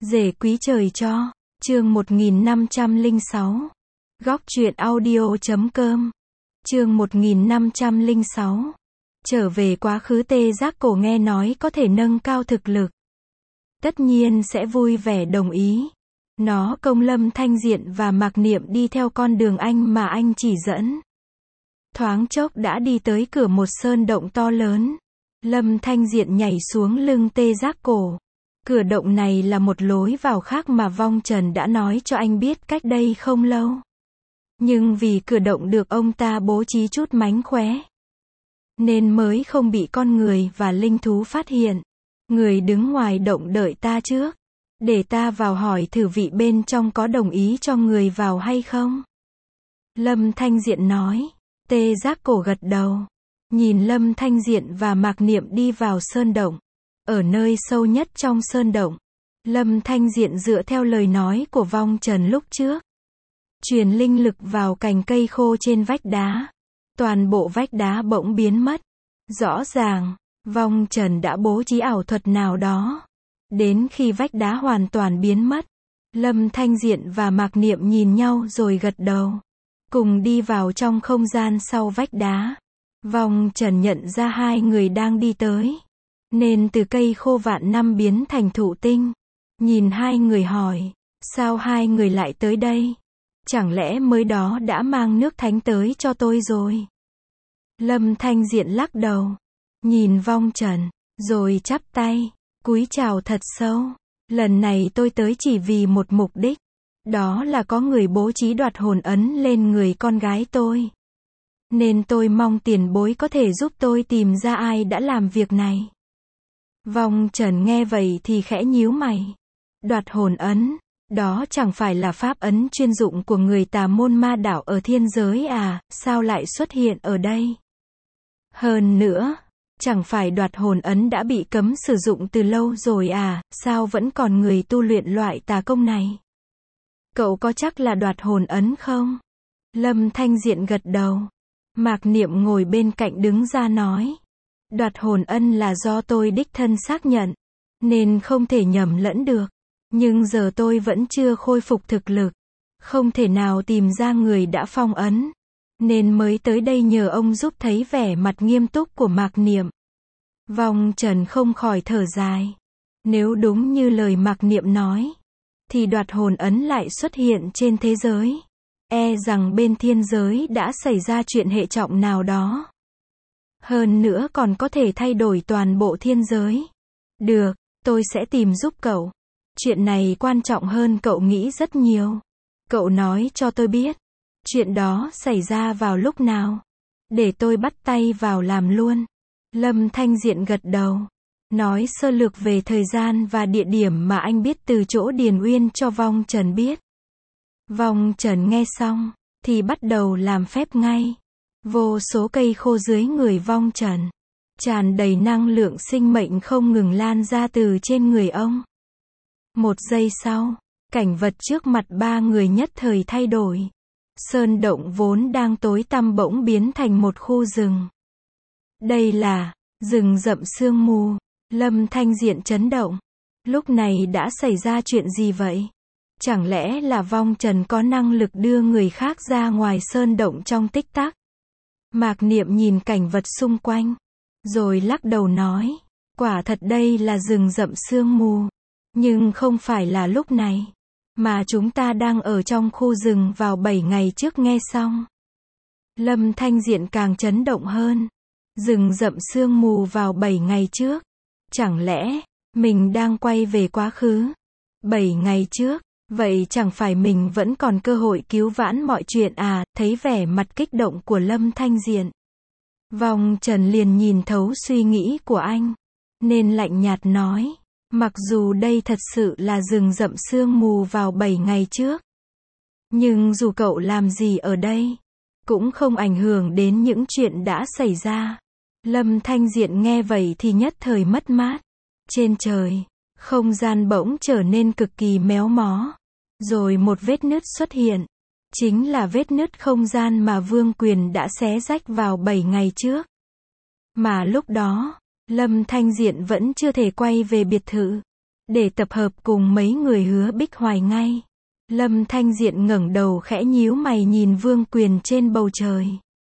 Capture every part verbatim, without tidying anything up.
Rể quý trời cho. Chương một nghìn năm trăm lẻ sáu. Góc truyện audio chấm com. Chương một nghìn năm trăm lẻ sáu. Trở về quá khứ. Tê Giác Cổ nghe nói có thể nâng cao thực lực, tất nhiên sẽ vui vẻ đồng ý. Nó công Lâm Thanh Diện và Mạc Niệm đi theo con đường anh mà anh chỉ dẫn. Thoáng chốc đã đi tới cửa một sơn động to lớn. Lâm Thanh Diện nhảy xuống lưng Tê Giác Cổ. Cửa động này là một lối vào khác mà Vong Trần đã nói cho anh biết cách đây không lâu. Nhưng vì cửa động được ông ta bố trí chút mánh khóe, nên mới không bị con người và linh thú phát hiện. Người đứng ngoài động đợi ta trước, để ta vào hỏi thử vị bên trong có đồng ý cho người vào hay không. Lâm Thanh Diện nói. Tê Giác Cổ gật đầu, nhìn Lâm Thanh Diện và Mạc Niệm đi vào sơn động. Ở nơi sâu nhất trong sơn động, Lâm Thanh Diện dựa theo lời nói của Vong Trần lúc trước, truyền linh lực vào cành cây khô trên vách đá. Toàn bộ vách đá bỗng biến mất. Rõ ràng, Vong Trần đã bố trí ảo thuật nào đó. Đến khi vách đá hoàn toàn biến mất, Lâm Thanh Diện và Mạc Niệm nhìn nhau rồi gật đầu, cùng đi vào trong không gian sau vách đá. Vong Trần nhận ra hai người đang đi tới, nên từ cây khô vạn năm biến thành thụ tinh. Nhìn hai người hỏi, sao hai người lại tới đây? Chẳng lẽ mới đó đã mang nước thánh tới cho tôi rồi? Lâm Thanh Diện lắc đầu, nhìn Vong Trần, rồi chắp tay, cúi chào thật sâu. Lần này tôi tới chỉ vì một mục đích, đó là có người bố trí đoạt hồn ấn lên người con gái tôi. Nên tôi mong tiền bối có thể giúp tôi tìm ra ai đã làm việc này. Vong Trần nghe vậy thì khẽ nhíu mày. Đoạt hồn ấn, đó chẳng phải là pháp ấn chuyên dụng của người tà môn ma đạo ở thiên giới à, sao lại xuất hiện ở đây? Hơn nữa, chẳng phải đoạt hồn ấn đã bị cấm sử dụng từ lâu rồi à, sao vẫn còn người tu luyện loại tà công này? Cậu có chắc là đoạt hồn ấn không? Lâm Thanh Diện gật đầu. Mạc Niệm ngồi bên cạnh đứng ra nói. Đoạt hồn ân là do tôi đích thân xác nhận, nên không thể nhầm lẫn được. Nhưng giờ tôi vẫn chưa khôi phục thực lực, không thể nào tìm ra người đã phong ấn, nên mới tới đây nhờ ông giúp. Thấy vẻ mặt nghiêm túc của Mạc Niệm, Vong Trần không khỏi thở dài. Nếu đúng như lời Mạc Niệm nói, thì đoạt hồn ấn lại xuất hiện trên thế giới, e rằng bên thiên giới đã xảy ra chuyện hệ trọng nào đó. Hơn nữa còn có thể thay đổi toàn bộ thiên giới. Được, tôi sẽ tìm giúp cậu. Chuyện này quan trọng hơn cậu nghĩ rất nhiều. Cậu nói cho tôi biết, chuyện đó xảy ra vào lúc nào, để tôi bắt tay vào làm luôn. Lâm Thanh Diện gật đầu, nói sơ lược về thời gian và địa điểm mà anh biết từ chỗ Điền Uyên cho Vong Trần biết. Vong Trần nghe xong, thì bắt đầu làm phép ngay. Vô số cây khô dưới người Vong Trần, tràn đầy năng lượng sinh mệnh không ngừng lan ra từ trên người ông. Một giây sau, cảnh vật trước mặt ba người nhất thời thay đổi. Sơn động vốn đang tối tăm bỗng biến thành một khu rừng. Đây là rừng rậm sương mù. Lâm Thanh Diện chấn động. Lúc này đã xảy ra chuyện gì vậy? Chẳng lẽ là Vong Trần có năng lực đưa người khác ra ngoài sơn động trong tích tắc? Mạc Niệm nhìn cảnh vật xung quanh, rồi lắc đầu nói, quả thật đây là rừng rậm sương mù, nhưng không phải là lúc này, mà chúng ta đang ở trong khu rừng vào bảy ngày trước. Nghe xong, Lâm Thanh Diện càng chấn động hơn. Rừng rậm sương mù vào bảy ngày trước, chẳng lẽ mình đang quay về quá khứ bảy ngày trước? Vậy chẳng phải mình vẫn còn cơ hội cứu vãn mọi chuyện à? Thấy vẻ mặt kích động của Lâm Thanh Diện, Vong Trần liền nhìn thấu suy nghĩ của anh, nên lạnh nhạt nói, mặc dù đây thật sự là rừng rậm sương mù vào bảy ngày trước, nhưng dù cậu làm gì ở đây, cũng không ảnh hưởng đến những chuyện đã xảy ra. Lâm Thanh Diện nghe vậy thì nhất thời mất mát. Trên trời, không gian bỗng trở nên cực kỳ méo mó, rồi một vết nứt xuất hiện. Chính là vết nứt không gian mà Vương Quyền đã xé rách vào bảy ngày trước. Mà lúc đó, Lâm Thanh Diện vẫn chưa thể quay về biệt thự. để tập hợp cùng mấy người Hứa Bích Hoài ngay. Lâm Thanh Diện ngẩng đầu khẽ nhíu mày nhìn Vương Quyền trên bầu trời.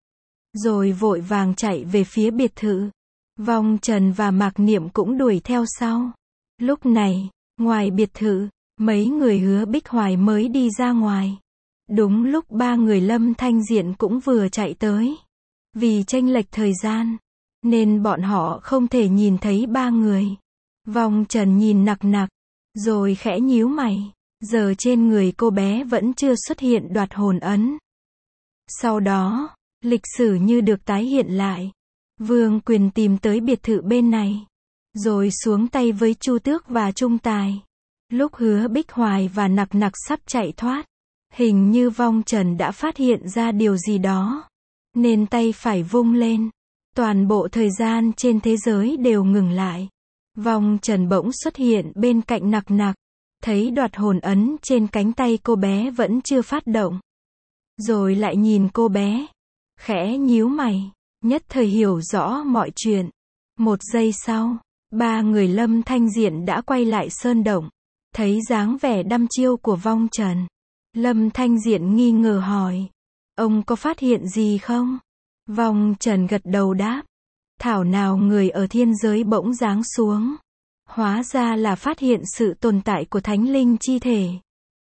Rồi vội vàng chạy về phía biệt thự. Vong Trần và Mạc Niệm cũng đuổi theo sau. Lúc này, ngoài biệt thự, mấy người Hứa Bích Hoài mới đi ra ngoài. Đúng lúc ba người Lâm Thanh Diện cũng vừa chạy tới. Vì chênh lệch thời gian, nên bọn họ không thể nhìn thấy ba người. Vong Trần nhìn nặc nặc, rồi khẽ nhíu mày. Giờ trên người cô bé vẫn chưa xuất hiện đoạt hồn ấn. Sau đó, lịch sử như được tái hiện lại. Vương Quyền tìm tới biệt thự bên này, rồi xuống tay với Chu Tước và Trung Tài. Lúc Hứa Bích Hoài và Nặc Nặc sắp chạy thoát, hình như Vong Trần đã phát hiện ra điều gì đó, nên tay phải vung lên. Toàn bộ thời gian trên thế giới đều ngừng lại. Vong Trần bỗng xuất hiện bên cạnh Nặc Nặc, thấy đoạt hồn ấn trên cánh tay cô bé vẫn chưa phát động. Rồi lại nhìn cô bé, khẽ nhíu mày, nhất thời hiểu rõ mọi chuyện. Một giây sau, ba người Lâm Thanh Diện đã quay lại sơn động, thấy dáng vẻ đăm chiêu của Vong Trần. Lâm Thanh Diện nghi ngờ hỏi, ông có phát hiện gì không? Vong Trần gật đầu đáp, thảo nào người ở thiên giới bỗng giáng xuống. Hóa ra là phát hiện sự tồn tại của thánh linh chi thể.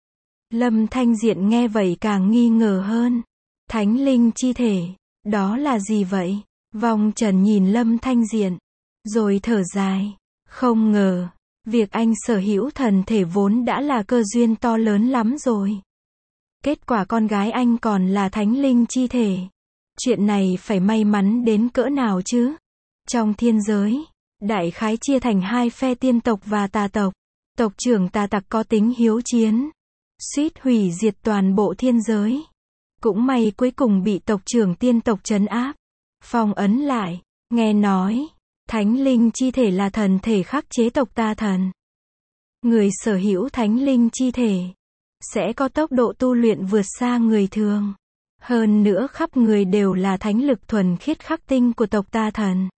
Lâm Thanh Diện nghe vậy càng nghi ngờ hơn. Thánh linh chi thể, đó là gì vậy? Vong Trần nhìn Lâm Thanh Diện, rồi thở dài. Không ngờ, việc anh sở hữu thần thể vốn đã là cơ duyên to lớn lắm rồi. Kết quả con gái anh còn là thánh linh chi thể. Chuyện này phải may mắn đến cỡ nào chứ? Trong thiên giới, đại khái chia thành hai phe tiên tộc và tà tộc. Tộc trưởng tà tặc có tính hiếu chiến, suýt hủy diệt toàn bộ thiên giới. Cũng may cuối cùng bị tộc trưởng tiên tộc trấn áp, phong ấn lại. Nghe nói, thánh linh chi thể là thần thể khắc chế tộc tà thần. Người sở hữu thánh linh chi thể sẽ có tốc độ tu luyện vượt xa người thường. Hơn nữa khắp người đều là thánh lực thuần khiết khắc tinh của tộc tà thần.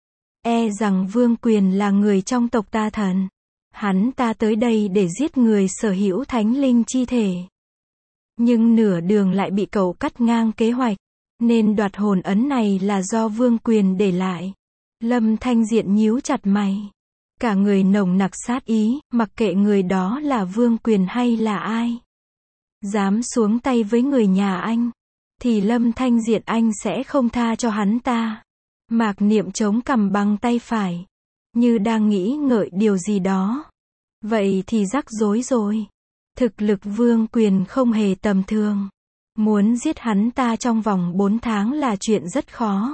E rằng Vương Quyền là người trong tộc tà thần. Hắn ta tới đây để giết người sở hữu thánh linh chi thể. Nhưng nửa đường lại bị cậu cắt ngang kế hoạch, nên đoạt hồn ấn này là do Vương Quyền để lại. Lâm Thanh Diện nhíu chặt mày, cả người nồng nặc sát ý, mặc kệ người đó là Vương Quyền hay là ai. Dám xuống tay với người nhà anh, thì Lâm Thanh Diện anh sẽ không tha cho hắn ta. Mạc Niệm chống cằm bằng tay phải, như đang nghĩ ngợi điều gì đó. Vậy thì rắc rối rồi. Thực lực Vương Quyền không hề tầm thường. Muốn giết hắn ta trong vòng bốn tháng là chuyện rất khó.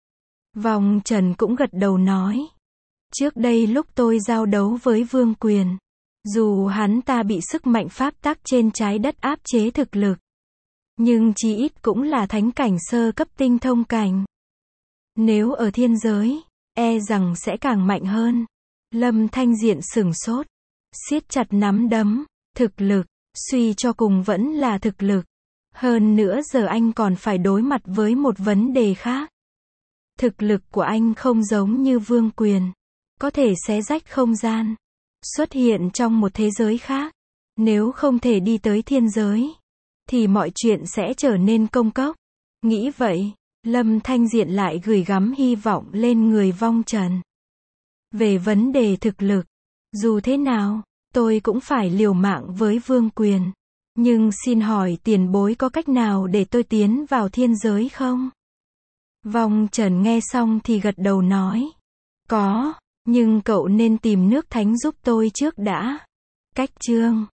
Vong Trần cũng gật đầu nói. Trước đây lúc tôi giao đấu với Vương Quyền, dù hắn ta bị sức mạnh pháp tắc trên trái đất áp chế thực lực, nhưng chí ít cũng là thánh cảnh sơ cấp tinh thông cảnh. Nếu ở thiên giới, e rằng sẽ càng mạnh hơn. Lâm Thanh Diện sửng sốt, siết chặt nắm đấm. Thực lực, suy cho cùng vẫn là thực lực. Hơn nữa giờ anh còn phải đối mặt với một vấn đề khác. Thực lực của anh không giống như Vương Quyền, có thể xé rách không gian, xuất hiện trong một thế giới khác. Nếu không thể đi tới thiên giới, thì mọi chuyện sẽ trở nên công cốc. Nghĩ vậy, Lâm Thanh Diện lại gửi gắm hy vọng lên người Vong Trần. Về vấn đề thực lực, dù thế nào, tôi cũng phải liều mạng với Vương Quyền. Nhưng xin hỏi tiền bối có cách nào để tôi tiến vào thiên giới không? Vong Trần nghe xong thì gật đầu nói. Có, nhưng cậu nên tìm nước thánh giúp tôi trước đã. Cách chương